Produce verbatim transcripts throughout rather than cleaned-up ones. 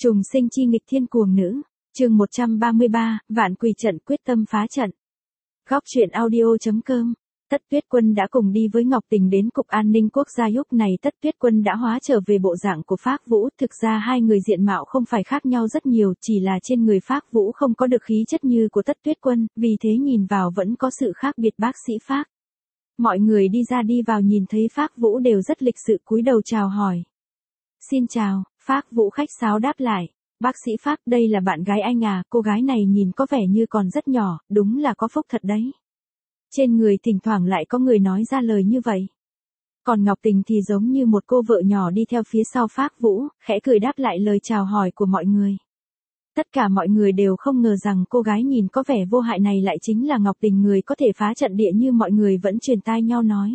Trùng sinh chi nghịch thiên cuồng nữ, chương một trăm ba mươi ba, vạn quỷ trận quyết tâm phá trận. Góc truyện audio.com. Tất Tuyết Quân đã cùng đi với Ngọc Tình đến Cục An ninh Quốc gia. Lúc này Tất Tuyết Quân đã hóa trở về bộ dạng của Phác Vũ, thực ra hai người diện mạo không phải khác nhau rất nhiều, chỉ là trên người Phác Vũ không có được khí chất như của Tất Tuyết Quân, vì thế nhìn vào vẫn có sự khác biệt. Bác sĩ Phác. Mọi người đi ra đi vào nhìn thấy Phác Vũ đều rất lịch sự cúi đầu chào hỏi. Xin chào, Phác Vũ khách sáo đáp lại. Bác sĩ Phác, đây là bạn gái anh à, cô gái này nhìn có vẻ như còn rất nhỏ, đúng là có phúc thật đấy. Trên người thỉnh thoảng lại có người nói ra lời như vậy. Còn Ngọc Tình thì giống như một cô vợ nhỏ đi theo phía sau Phác Vũ, khẽ cười đáp lại lời chào hỏi của mọi người. Tất cả mọi người đều không ngờ rằng cô gái nhìn có vẻ vô hại này lại chính là Ngọc Tình, người có thể phá trận địa như mọi người vẫn truyền tai nhau nói.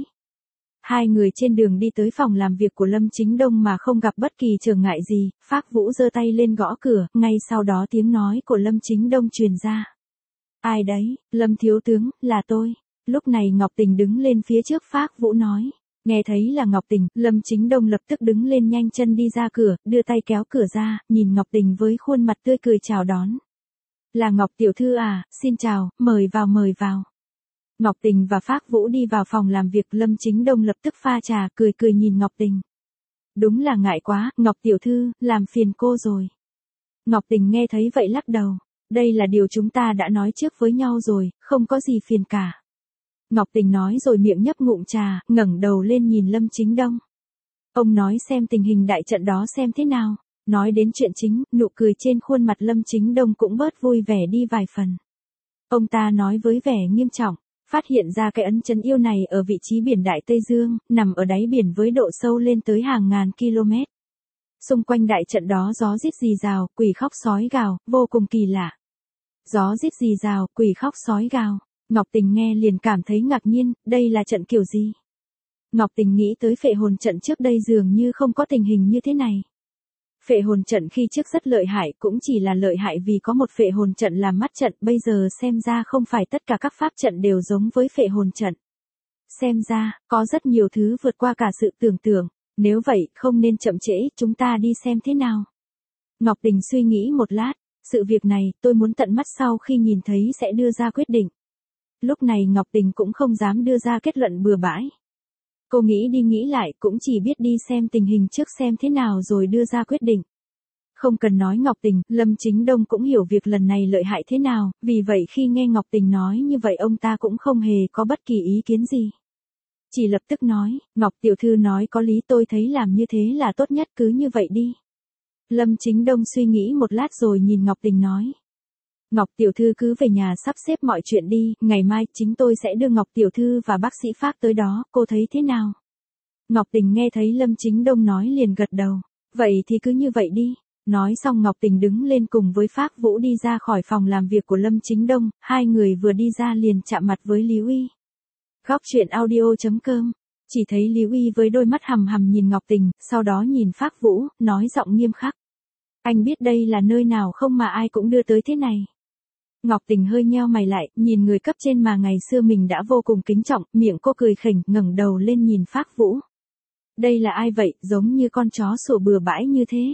Hai người trên đường đi tới phòng làm việc của Lâm Chính Đông mà không gặp bất kỳ trở ngại gì, Phác Vũ giơ tay lên gõ cửa, ngay sau đó tiếng nói của Lâm Chính Đông truyền ra. Ai đấy, Lâm thiếu tướng, là tôi. Lúc này Ngọc Tình đứng lên phía trước Phác Vũ nói. Nghe thấy là Ngọc Tình, Lâm Chính Đông lập tức đứng lên nhanh chân đi ra cửa, đưa tay kéo cửa ra, nhìn Ngọc Tình với khuôn mặt tươi cười chào đón. Là Ngọc tiểu thư à, xin chào, mời vào mời vào. Ngọc Tình và Phác Vũ đi vào phòng làm việc, Lâm Chính Đông lập tức pha trà, cười cười nhìn Ngọc Tình. Đúng là ngại quá, Ngọc tiểu thư, làm phiền cô rồi. Ngọc Tình nghe thấy vậy lắc đầu. Đây là điều chúng ta đã nói trước với nhau rồi, không có gì phiền cả. Ngọc Tình nói rồi miệng nhấp ngụm trà, ngẩng đầu lên nhìn Lâm Chính Đông. Ông nói xem tình hình đại trận đó xem thế nào. Nói đến chuyện chính, nụ cười trên khuôn mặt Lâm Chính Đông cũng bớt vui vẻ đi vài phần. Ông ta nói với vẻ nghiêm trọng. Phát hiện ra cái ấn chấn yêu này ở vị trí biển Đại Tây Dương, nằm ở đáy biển với độ sâu lên tới hàng ngàn km. Xung quanh đại trận đó gió rít rì rào, quỷ khóc sói gào, vô cùng kỳ lạ. Gió rít rì rào, quỷ khóc sói gào. Ngọc Tình nghe liền cảm thấy ngạc nhiên, đây là trận kiểu gì? Ngọc Tình nghĩ tới phệ hồn trận trước đây dường như không có tình hình như thế này. Phệ hồn trận khi trước rất lợi hại, cũng chỉ là lợi hại vì có một phệ hồn trận làm mắt trận, bây giờ xem ra không phải tất cả các pháp trận đều giống với phệ hồn trận. Xem ra, có rất nhiều thứ vượt qua cả sự tưởng tượng, nếu vậy, không nên chậm trễ, chúng ta đi xem thế nào. Ngọc Tình suy nghĩ một lát, sự việc này, tôi muốn tận mắt sau khi nhìn thấy sẽ đưa ra quyết định. Lúc này Ngọc Tình cũng không dám đưa ra kết luận bừa bãi. Cô nghĩ đi nghĩ lại cũng chỉ biết đi xem tình hình trước xem thế nào rồi đưa ra quyết định. Không cần nói Ngọc Tình, Lâm Chính Đông cũng hiểu việc lần này lợi hại thế nào, vì vậy khi nghe Ngọc Tình nói như vậy ông ta cũng không hề có bất kỳ ý kiến gì. Chỉ lập tức nói, Ngọc tiểu thư nói có lý, tôi thấy làm như thế là tốt nhất, cứ như vậy đi. Lâm Chính Đông suy nghĩ một lát rồi nhìn Ngọc Tình nói. Ngọc tiểu thư cứ về nhà sắp xếp mọi chuyện đi, ngày mai chính tôi sẽ đưa Ngọc tiểu thư và bác sĩ Phác tới đó, cô thấy thế nào? Ngọc Tình nghe thấy Lâm Chính Đông nói liền gật đầu, vậy thì cứ như vậy đi. Nói xong Ngọc Tình đứng lên cùng với Phác Vũ đi ra khỏi phòng làm việc của Lâm Chính Đông, hai người vừa đi ra liền chạm mặt với Lý Uy. Góc truyện audio.com. Chỉ thấy Lý Uy với đôi mắt hằm hằm nhìn Ngọc Tình, sau đó nhìn Phác Vũ, nói giọng nghiêm khắc. Anh biết đây là nơi nào không mà ai cũng đưa tới thế này. Ngọc Tình hơi nheo mày lại, nhìn người cấp trên mà ngày xưa mình đã vô cùng kính trọng, miệng cô cười khỉnh, ngẩng đầu lên nhìn Phác Vũ. Đây là ai vậy, giống như con chó sủa bừa bãi như thế.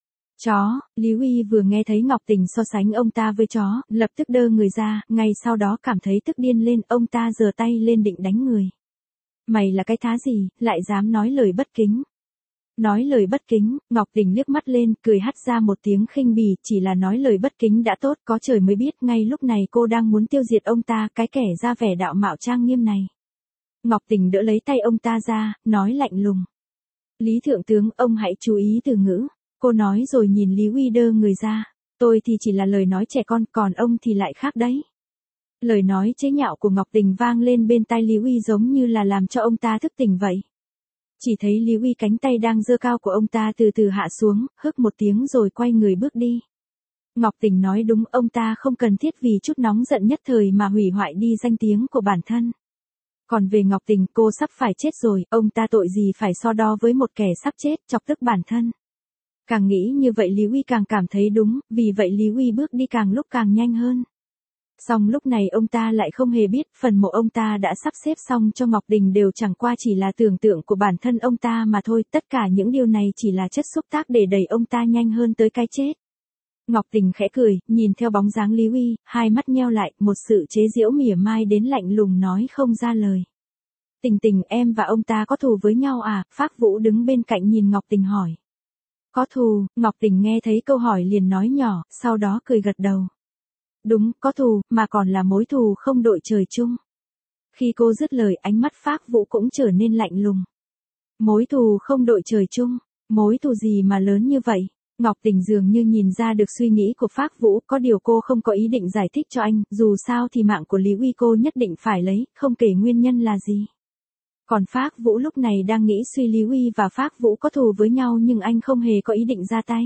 Chó, Lý Uy vừa nghe thấy Ngọc Tình so sánh ông ta với chó, lập tức đơ người ra, ngay sau đó cảm thấy tức điên lên, ông ta giơ tay lên định đánh người. Mày là cái thá gì, lại dám nói lời bất kính. Nói lời bất kính, Ngọc Tình liếc mắt lên, cười hắt ra một tiếng khinh bỉ, chỉ là nói lời bất kính đã tốt, có trời mới biết, ngay lúc này cô đang muốn tiêu diệt ông ta, cái kẻ ra vẻ đạo mạo trang nghiêm này. Ngọc Tình đỡ lấy tay ông ta ra, nói lạnh lùng. Lý thượng tướng, ông hãy chú ý từ ngữ. Cô nói rồi nhìn Lý Uy đơ người ra. Tôi thì chỉ là lời nói trẻ con, còn ông thì lại khác đấy. Lời nói chế nhạo của Ngọc Tình vang lên bên tai Lý Uy giống như là làm cho ông ta thức tỉnh vậy. Chỉ thấy Lý Uy cánh tay đang giơ cao của ông ta từ từ hạ xuống, hức một tiếng rồi quay người bước đi. Ngọc Tình nói đúng, ông ta không cần thiết vì chút nóng giận nhất thời mà hủy hoại đi danh tiếng của bản thân. Còn về Ngọc Tình, cô sắp phải chết rồi, ông ta tội gì phải so đo với một kẻ sắp chết, chọc tức bản thân. Càng nghĩ như vậy Lý Uy càng cảm thấy đúng, vì vậy Lý Uy bước đi càng lúc càng nhanh hơn. Song lúc này ông ta lại không hề biết, phần mộ ông ta đã sắp xếp xong cho Ngọc Tình đều chẳng qua chỉ là tưởng tượng của bản thân ông ta mà thôi, tất cả những điều này chỉ là chất xúc tác để đẩy ông ta nhanh hơn tới cái chết. Ngọc Tình khẽ cười, nhìn theo bóng dáng Lý Uy, hai mắt nheo lại, một sự chế giễu mỉa mai đến lạnh lùng nói không ra lời. Tình Tình, em và ông ta có thù với nhau à? Phác Vũ đứng bên cạnh nhìn Ngọc Tình hỏi. Có thù? Ngọc Tình nghe thấy câu hỏi liền nói nhỏ, sau đó cười gật đầu. Đúng, có thù, mà còn là mối thù không đội trời chung. Khi cô dứt lời, ánh mắt Phác Vũ cũng trở nên lạnh lùng. Mối thù không đội trời chung, mối thù gì mà lớn như vậy? Ngọc Tình dường như nhìn ra được suy nghĩ của Phác Vũ, có điều cô không có ý định giải thích cho anh, dù sao thì mạng của Lý Uy cô nhất định phải lấy, không kể nguyên nhân là gì. Còn Phác Vũ lúc này đang nghĩ suy Lý Uy và Phác Vũ có thù với nhau nhưng anh không hề có ý định ra tay.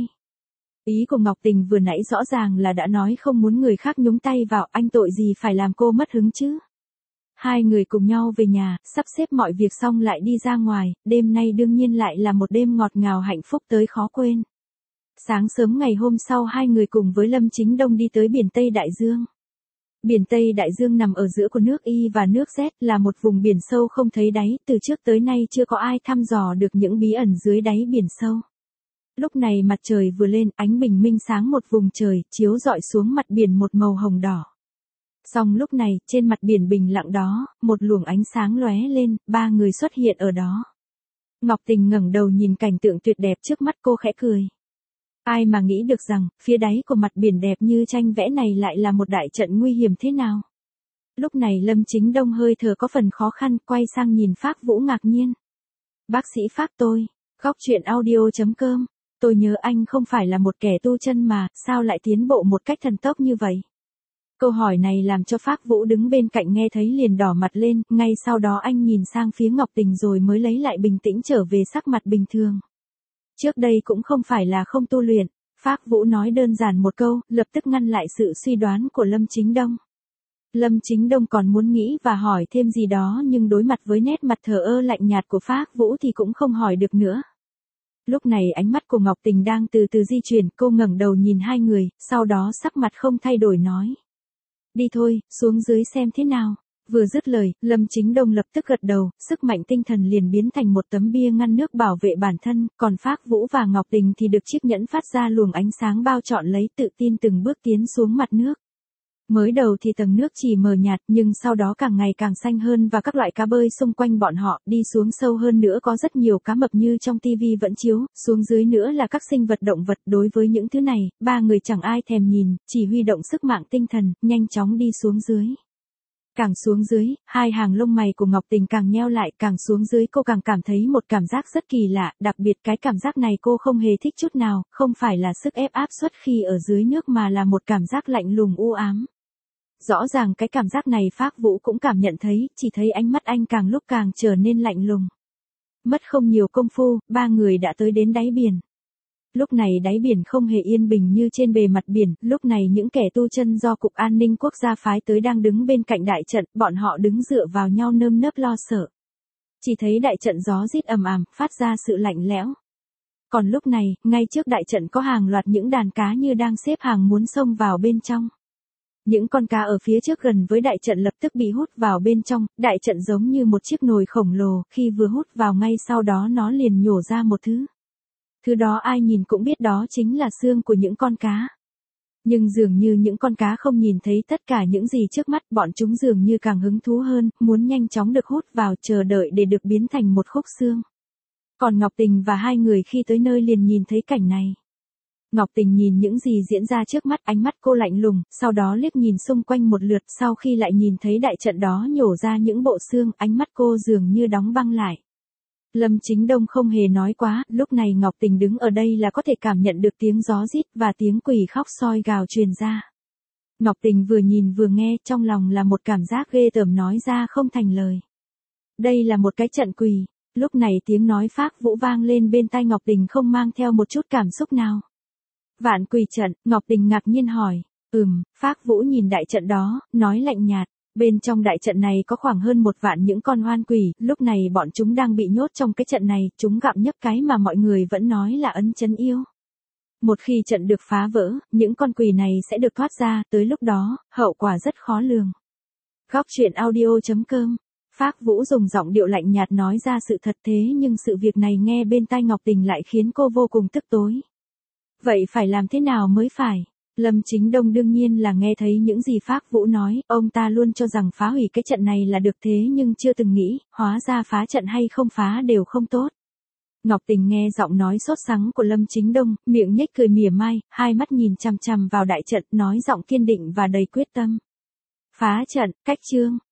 Ý của Ngọc Tình vừa nãy rõ ràng là đã nói không muốn người khác nhúng tay vào, anh tội gì phải làm cô mất hứng chứ. Hai người cùng nhau về nhà, sắp xếp mọi việc xong lại đi ra ngoài, đêm nay đương nhiên lại là một đêm ngọt ngào hạnh phúc tới khó quên. Sáng sớm ngày hôm sau hai người cùng với Lâm Chính Đông đi tới biển Tây Đại Dương. Biển Tây Đại Dương nằm ở giữa của nước Y và nước Z, là một vùng biển sâu không thấy đáy, từ trước tới nay chưa có ai thăm dò được những bí ẩn dưới đáy biển sâu. Lúc này mặt trời vừa lên, ánh bình minh sáng một vùng trời, chiếu rọi xuống mặt biển một màu hồng đỏ. Song lúc này, trên mặt biển bình lặng đó, một luồng ánh sáng lóe lên, ba người xuất hiện ở đó. Ngọc Tình ngẩng đầu nhìn cảnh tượng tuyệt đẹp trước mắt, cô khẽ cười. Ai mà nghĩ được rằng, phía đáy của mặt biển đẹp như tranh vẽ này lại là một đại trận nguy hiểm thế nào. Lúc này Lâm Chính Đông hơi thở có phần khó khăn, quay sang nhìn Phác Vũ ngạc nhiên. Bác sĩ Phác tôi, góc truyện audio chấm com, tôi nhớ anh không phải là một kẻ tu chân mà, sao lại tiến bộ một cách thần tốc như vậy? Câu hỏi này làm cho Phác Vũ đứng bên cạnh nghe thấy liền đỏ mặt lên, ngay sau đó anh nhìn sang phía Ngọc Tình rồi mới lấy lại bình tĩnh trở về sắc mặt bình thường. Trước đây cũng không phải là không tu luyện, Phác Vũ nói đơn giản một câu, lập tức ngăn lại sự suy đoán của Lâm Chính Đông. Lâm Chính Đông còn muốn nghĩ và hỏi thêm gì đó nhưng đối mặt với nét mặt thờ ơ lạnh nhạt của Phác Vũ thì cũng không hỏi được nữa. Lúc này ánh mắt của Ngọc Tình đang từ từ di chuyển, cô ngẩng đầu nhìn hai người, sau đó sắc mặt không thay đổi nói. Đi thôi, xuống dưới xem thế nào. Vừa dứt lời, Lâm Chính Đông lập tức gật đầu, sức mạnh tinh thần liền biến thành một tấm bia ngăn nước bảo vệ bản thân, còn Phác Vũ và Ngọc Tình thì được chiếc nhẫn phát ra luồng ánh sáng bao trọn lấy, tự tin từng bước tiến xuống mặt nước. Mới đầu thì tầng nước chỉ mờ nhạt nhưng sau đó càng ngày càng xanh hơn và các loại cá bơi xung quanh bọn họ, đi xuống sâu hơn nữa có rất nhiều cá mập như trong tivi vẫn chiếu, xuống dưới nữa là các sinh vật động vật. Đối với những thứ này, ba người chẳng ai thèm nhìn, chỉ huy động sức mạnh tinh thần, nhanh chóng đi xuống dưới. Càng xuống dưới, hai hàng lông mày của Ngọc Tình càng nheo lại, càng xuống dưới cô càng cảm thấy một cảm giác rất kỳ lạ, đặc biệt cái cảm giác này cô không hề thích chút nào, không phải là sức ép áp suất khi ở dưới nước mà là một cảm giác lạnh lùng u ám. Rõ ràng cái cảm giác này Phác Vũ cũng cảm nhận thấy, chỉ thấy ánh mắt anh càng lúc càng trở nên lạnh lùng. Mất không nhiều công phu, ba người đã tới đến đáy biển. Lúc này đáy biển không hề yên bình như trên bề mặt biển, lúc này những kẻ tu chân do Cục An ninh Quốc gia phái tới đang đứng bên cạnh đại trận, bọn họ đứng dựa vào nhau nơm nớp lo sợ. Chỉ thấy đại trận gió rít ầm ầm, phát ra sự lạnh lẽo. Còn lúc này, ngay trước đại trận có hàng loạt những đàn cá như đang xếp hàng muốn xông vào bên trong. Những con cá ở phía trước gần với đại trận lập tức bị hút vào bên trong, đại trận giống như một chiếc nồi khổng lồ, khi vừa hút vào ngay sau đó nó liền nhổ ra một thứ. Thứ đó ai nhìn cũng biết đó chính là xương của những con cá. Nhưng dường như những con cá không nhìn thấy tất cả những gì trước mắt, bọn chúng dường như càng hứng thú hơn, muốn nhanh chóng được hút vào, chờ đợi để được biến thành một khúc xương. Còn Ngọc Tình và hai người khi tới nơi liền nhìn thấy cảnh này. Ngọc Tình nhìn những gì diễn ra trước mắt, ánh mắt cô lạnh lùng, sau đó liếc nhìn xung quanh một lượt, sau khi lại nhìn thấy đại trận đó nhổ ra những bộ xương, ánh mắt cô dường như đóng băng lại. Lâm Chính Đông không hề nói quá, lúc này Ngọc Tình đứng ở đây là có thể cảm nhận được tiếng gió rít và tiếng quỷ khóc soi gào truyền ra. Ngọc Tình vừa nhìn vừa nghe, trong lòng là một cảm giác ghê tởm nói ra không thành lời. Đây là một cái trận quỷ. Lúc này tiếng nói Phác Vũ vang lên bên tai Ngọc Tình không mang theo một chút cảm xúc nào. Vạn quỷ trận, Ngọc Tình ngạc nhiên hỏi. Ừm, Phác Vũ nhìn đại trận đó, nói lạnh nhạt. Bên trong đại trận này có khoảng hơn một vạn những con oan quỷ, lúc này bọn chúng đang bị nhốt trong cái trận này, chúng gặm nhấp cái mà mọi người vẫn nói là ấn chấn yêu. Một khi trận được phá vỡ, những con quỷ này sẽ được thoát ra, tới lúc đó, hậu quả rất khó lường. Góc truyện audio.com. Phác Vũ dùng giọng điệu lạnh nhạt nói ra sự thật, thế nhưng sự việc này nghe bên tai Ngọc Tình lại khiến cô vô cùng tức tối. Vậy phải làm thế nào mới phải? Lâm Chính Đông đương nhiên là nghe thấy những gì Phác Vũ nói, ông ta luôn cho rằng phá hủy cái trận này là được, thế nhưng chưa từng nghĩ, hóa ra phá trận hay không phá đều không tốt. Ngọc Tình nghe giọng nói sốt sắng của Lâm Chính Đông, miệng nhếch cười mỉa mai, hai mắt nhìn chằm chằm vào đại trận, nói giọng kiên định và đầy quyết tâm. Phá trận, cách chương.